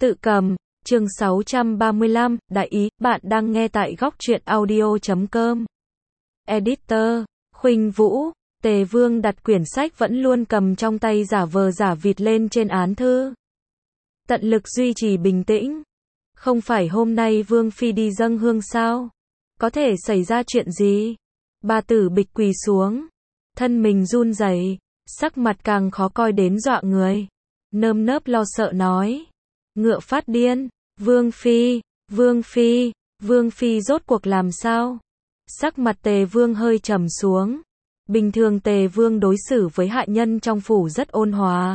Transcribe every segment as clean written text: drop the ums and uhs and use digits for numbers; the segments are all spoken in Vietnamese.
Tự cầm, chương 635, đại ý, bạn đang nghe tại góc truyện audio.com. Editor, Khuynh Vũ, Tề Vương đặt quyển sách vẫn luôn cầm trong tay giả vờ giả vịt lên trên án thư. Tận lực duy trì bình tĩnh. Không phải hôm nay Vương Phi đi dâng hương sao? Có thể xảy ra chuyện gì? Bà tử bịch quỳ xuống. Thân mình run rẩy, sắc mặt càng khó coi đến dọa người. Nơm nớp lo sợ nói. Ngựa phát điên, Vương Phi, Vương Phi, Vương Phi rốt cuộc làm sao? Sắc mặt Tề Vương hơi trầm xuống. Bình thường Tề Vương đối xử với hạ nhân trong phủ rất ôn hòa.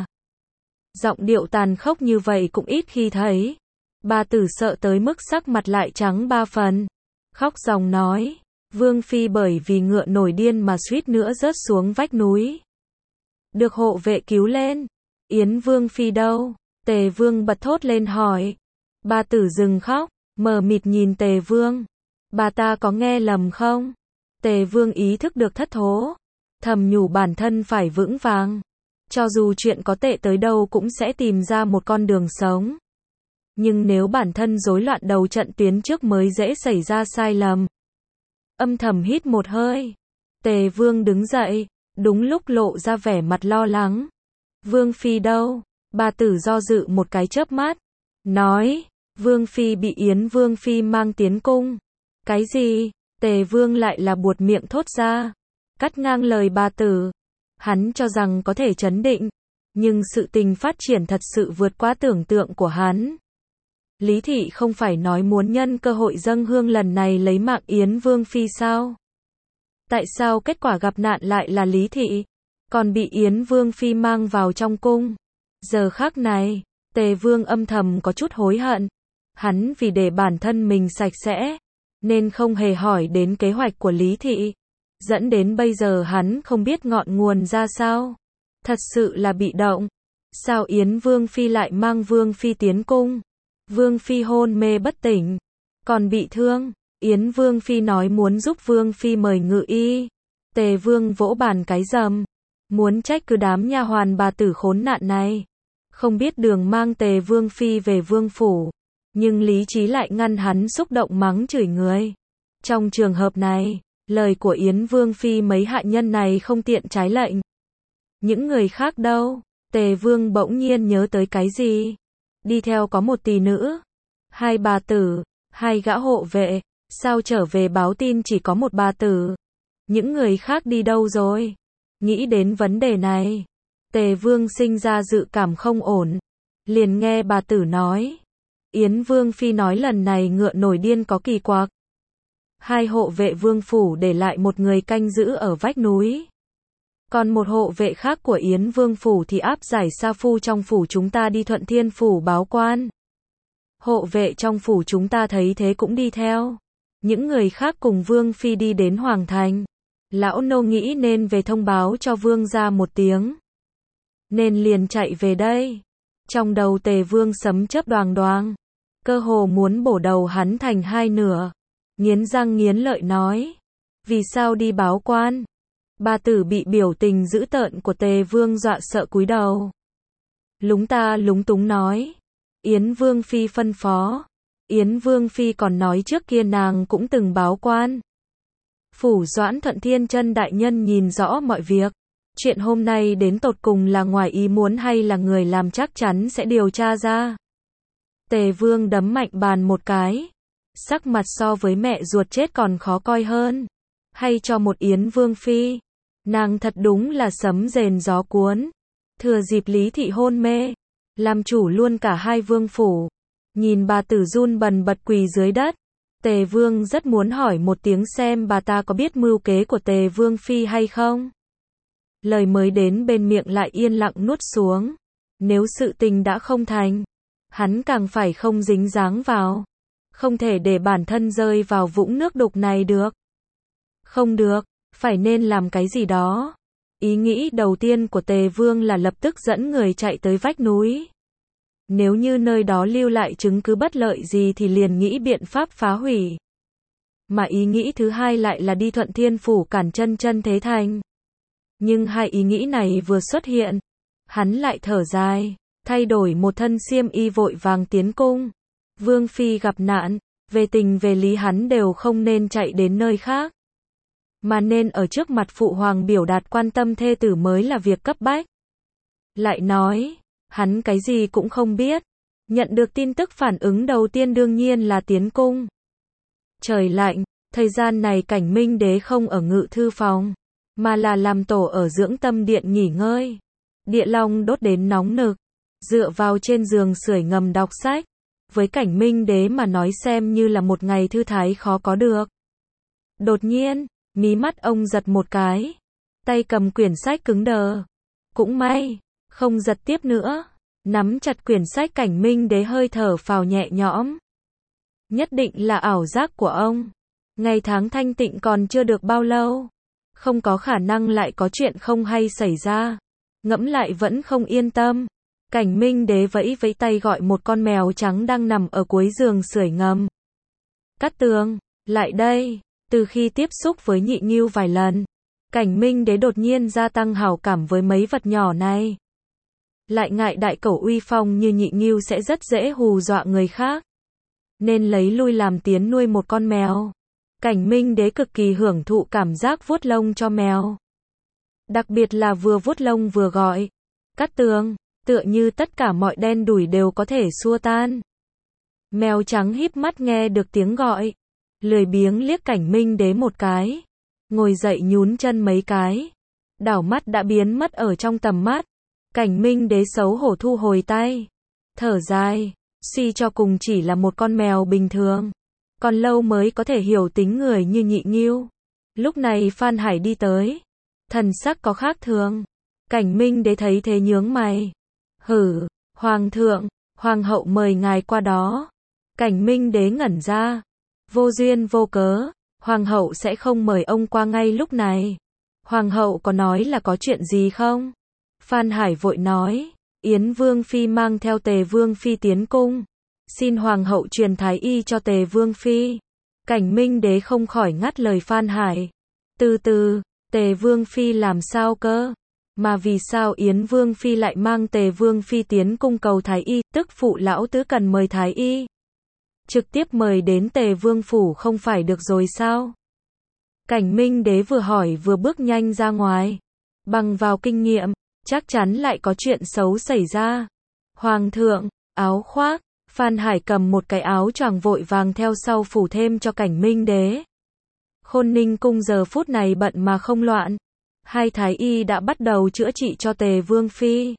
Giọng điệu tàn khốc như vậy cũng ít khi thấy. Bà tử sợ tới mức sắc mặt lại trắng ba phần. Khóc ròng nói, Vương Phi bởi vì ngựa nổi điên mà suýt nữa rớt xuống vách núi. Được hộ vệ cứu lên. Yến Vương Phi đâu? Tề Vương bật thốt lên hỏi. Bà tử dừng khóc, mờ mịt nhìn Tề Vương. Bà ta có nghe lầm không? Tề Vương ý thức được thất thố. Thầm nhủ bản thân phải vững vàng. Cho dù chuyện có tệ tới đâu cũng sẽ tìm ra một con đường sống. Nhưng nếu bản thân rối loạn đầu trận tuyến trước mới dễ xảy ra sai lầm. Âm thầm hít một hơi. Tề Vương đứng dậy, đúng lúc lộ ra vẻ mặt lo lắng. Vương Phi đâu? Bà tử do dự một cái chớp mắt. Nói, Vương Phi bị Yến Vương Phi mang tiến cung. Cái gì? Tề Vương lại là buột miệng thốt ra. Cắt ngang lời bà tử. Hắn cho rằng có thể trấn định. Nhưng sự tình phát triển thật sự vượt quá tưởng tượng của hắn. Lý Thị không phải nói muốn nhân cơ hội dâng hương lần này lấy mạng Yến Vương Phi sao? Tại sao kết quả gặp nạn lại là Lý Thị? Còn bị Yến Vương Phi mang vào trong cung. Giờ khắc này, Tề Vương âm thầm có chút hối hận. Hắn vì để bản thân mình sạch sẽ, nên không hề hỏi đến kế hoạch của Lý Thị. Dẫn đến bây giờ hắn không biết ngọn nguồn ra sao. Thật sự là bị động. Sao Yến Vương Phi lại mang Vương Phi tiến cung? Vương Phi hôn mê bất tỉnh, còn bị thương. Yến Vương Phi nói muốn giúp Vương Phi mời ngự y. Tề Vương vỗ bàn cái rầm. Muốn trách cứ đám nha hoàn bà tử khốn nạn này. Không biết đường mang Tề Vương Phi về vương phủ. Nhưng lý trí lại ngăn hắn xúc động mắng chửi người. Trong trường hợp này, lời của Yến Vương Phi mấy hạ nhân này không tiện trái lệnh. Những người khác đâu? Tề Vương bỗng nhiên nhớ tới cái gì? Đi theo có một tỷ nữ, hai bà tử, hai gã hộ vệ. Sao trở về báo tin chỉ có một bà tử? Những người khác đi đâu rồi? Nghĩ đến vấn đề này, Tề Vương sinh ra dự cảm không ổn. Liền nghe bà tử nói. Yến Vương Phi nói lần này ngựa nổi điên có kỳ quặc. Hai hộ vệ vương phủ để lại một người canh giữ ở vách núi. Còn một hộ vệ khác của Yến Vương phủ thì áp giải sa phu trong phủ chúng ta đi Thuận Thiên phủ báo quan. Hộ vệ trong phủ chúng ta thấy thế cũng đi theo. Những người khác cùng Vương Phi đi đến Hoàng Thành. Lão nô nghĩ nên về thông báo cho Vương gia một tiếng. Nên liền chạy về đây. Trong đầu Tề Vương sấm chớp đoàng đoàng. Cơ hồ muốn bổ đầu hắn thành hai nửa. Nghiến răng nghiến lợi nói. Vì sao đi báo quan? Bà tử bị biểu tình dữ tợn của Tề Vương dọa sợ cúi đầu. Lúng ta lúng túng nói. Yến Vương Phi phân phó. Yến Vương Phi còn nói trước kia nàng cũng từng báo quan. Phủ Doãn Thuận Thiên Chân đại nhân nhìn rõ mọi việc. Chuyện hôm nay đến tột cùng là ngoài ý muốn hay là người làm chắc chắn sẽ điều tra ra. Tề Vương đấm mạnh bàn một cái. Sắc mặt so với mẹ ruột chết còn khó coi hơn. Hay cho một Yến Vương Phi. Nàng thật đúng là sấm rền gió cuốn. Thừa dịp Lý Thị hôn mê. Làm chủ luôn cả hai vương phủ. Nhìn bà tử run bần bật quỳ dưới đất. Tề Vương rất muốn hỏi một tiếng xem bà ta có biết mưu kế của Tề Vương Phi hay không. Lời mới đến bên miệng lại yên lặng nuốt xuống. Nếu sự tình đã không thành, hắn càng phải không dính dáng vào. Không thể để bản thân rơi vào vũng nước đục này được. Không được, phải nên làm cái gì đó. Ý nghĩ đầu tiên của Tề Vương là lập tức dẫn người chạy tới vách núi. Nếu như nơi đó lưu lại chứng cứ bất lợi gì thì liền nghĩ biện pháp phá hủy. Mà ý nghĩ thứ hai lại là đi Thuận Thiên phủ cản chân Chân Thế Thành. Nhưng hai ý nghĩ này vừa xuất hiện, hắn lại thở dài. thay đổi một thân xiêm y vội vàng tiến cung. Vương phi gặp nạn, về tình về lý hắn đều không nên chạy đến nơi khác, mà nên ở trước mặt phụ hoàng biểu đạt quan tâm thê tử mới là việc cấp bách. Lại nói, hắn cái gì cũng không biết. Nhận được tin tức phản ứng đầu tiên đương nhiên là tiến cung. Trời lạnh, thời gian này Cảnh Minh Đế không ở ngự thư phòng, mà là làm tổ ở dưỡng tâm điện nghỉ ngơi. Địa long đốt đến nóng nực, dựa vào trên giường sưởi ngầm đọc sách. Với Cảnh Minh Đế mà nói xem như là một ngày thư thái khó có được. Đột nhiên, mí mắt ông giật một cái, tay cầm quyển sách cứng đờ. Cũng may, không giật tiếp nữa. Nắm chặt quyển sách Cảnh Minh Đế hơi thở phào nhẹ nhõm. Nhất định là ảo giác của ông. Ngày tháng thanh tịnh còn chưa được bao lâu. Không có khả năng lại có chuyện không hay xảy ra. Ngẫm lại vẫn không yên tâm. Cảnh Minh Đế vẫy vẫy tay gọi một con mèo trắng đang nằm ở cuối giường sưởi ngầm. Cát Tường, lại đây. Từ khi tiếp xúc với Nhị Ngưu vài lần, Cảnh Minh Đế đột nhiên gia tăng hảo cảm với mấy vật nhỏ này. Lại ngại đại cẩu uy phong như Nhị Ngưu sẽ rất dễ hù dọa người khác, nên lấy lui làm tiến nuôi một con mèo. Cảnh Minh Đế cực kỳ hưởng thụ cảm giác vuốt lông cho mèo. Đặc biệt là vừa vuốt lông vừa gọi Cát Tường, tựa như tất cả mọi đen đủi đều có thể xua tan. Mèo trắng híp mắt nghe được tiếng gọi, lười biếng liếc Cảnh Minh Đế một cái, ngồi dậy nhún chân mấy cái, đảo mắt đã biến mất ở trong tầm mắt. Cảnh Minh Đế xấu hổ thu hồi tay, thở dài, suy cho cùng chỉ là một con mèo bình thường, còn lâu mới có thể hiểu tính người như Nhị Ngưu. Lúc này Phan Hải đi tới, thần sắc có khác thường. Cảnh Minh Đế thấy thế nhướng mày. Hử, Hoàng thượng, Hoàng hậu mời ngài qua đó. Cảnh Minh Đế ngẩn ra. Vô duyên vô cớ, Hoàng hậu sẽ không mời ông qua ngay lúc này. Hoàng hậu có nói là có chuyện gì không? Phan Hải vội nói, Yến Vương Phi mang theo Tề Vương Phi tiến cung. Xin Hoàng hậu truyền thái y cho Tề Vương Phi. Cảnh Minh Đế không khỏi ngắt lời Phan Hải. Từ từ, Tề Vương Phi làm sao cơ? Mà vì sao Yến Vương Phi lại mang Tề Vương Phi tiến cung cầu thái y, tức phụ lão tứ cần mời thái y? Trực tiếp mời đến Tề Vương Phủ không phải được rồi sao? Cảnh Minh Đế vừa hỏi vừa bước nhanh ra ngoài. Bằng vào kinh nghiệm, chắc chắn lại có chuyện xấu xảy ra. Hoàng thượng, áo khoác. Phan Hải cầm một cái áo choàng vội vàng theo sau phủ thêm cho Cảnh Minh Đế. Khôn Ninh cung giờ phút này bận mà không loạn. Hai thái y đã bắt đầu chữa trị cho Tề Vương Phi.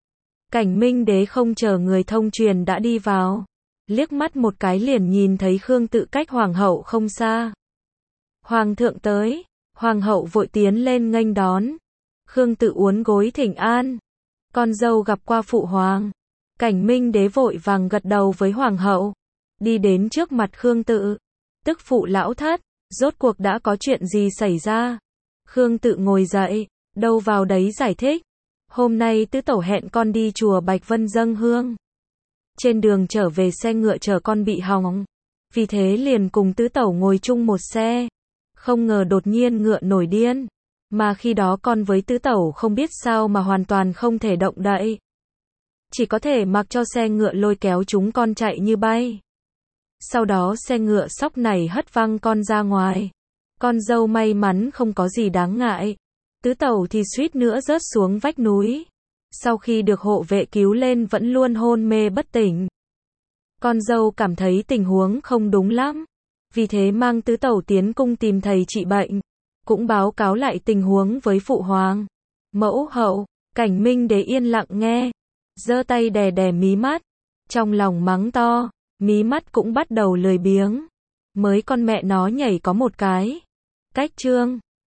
Cảnh Minh Đế không chờ người thông truyền đã đi vào. Liếc mắt một cái liền nhìn thấy Khương Tự cách Hoàng hậu không xa. Hoàng thượng tới. Hoàng hậu vội tiến lên nghênh đón. Khương Tự uốn gối thỉnh an. Con dâu gặp qua phụ hoàng. Cảnh Minh Đế vội vàng gật đầu với Hoàng hậu. Đi đến trước mặt Khương Tự. Tức phụ lão thất, rốt cuộc đã có chuyện gì xảy ra? Khương Tự ngồi dậy, đâu vào đấy giải thích. Hôm nay tứ tẩu hẹn con đi chùa Bạch Vân dâng hương. Trên đường trở về xe ngựa chở con bị hỏng. Vì thế liền cùng tứ tẩu ngồi chung một xe. Không ngờ đột nhiên ngựa nổi điên. Mà khi đó con với tứ tẩu không biết sao mà hoàn toàn không thể động đậy. Chỉ có thể mặc cho xe ngựa lôi kéo chúng con chạy như bay. Sau đó xe ngựa sóc này hất văng con ra ngoài. Con dâu may mắn không có gì đáng ngại. Tứ tẩu thì suýt nữa rớt xuống vách núi. Sau khi được hộ vệ cứu lên vẫn luôn hôn mê bất tỉnh. Con dâu cảm thấy tình huống không đúng lắm. Vì thế mang tứ tẩu tiến cung tìm thầy trị bệnh. Cũng báo cáo lại tình huống với phụ hoàng. Mẫu hậu, Cảnh Minh Đế yên lặng nghe. Giơ tay đè đè mí mắt. Trong lòng mắng to, mí mắt cũng bắt đầu lười biếng. Mới con mẹ nó nhảy có một cái. Cách trương.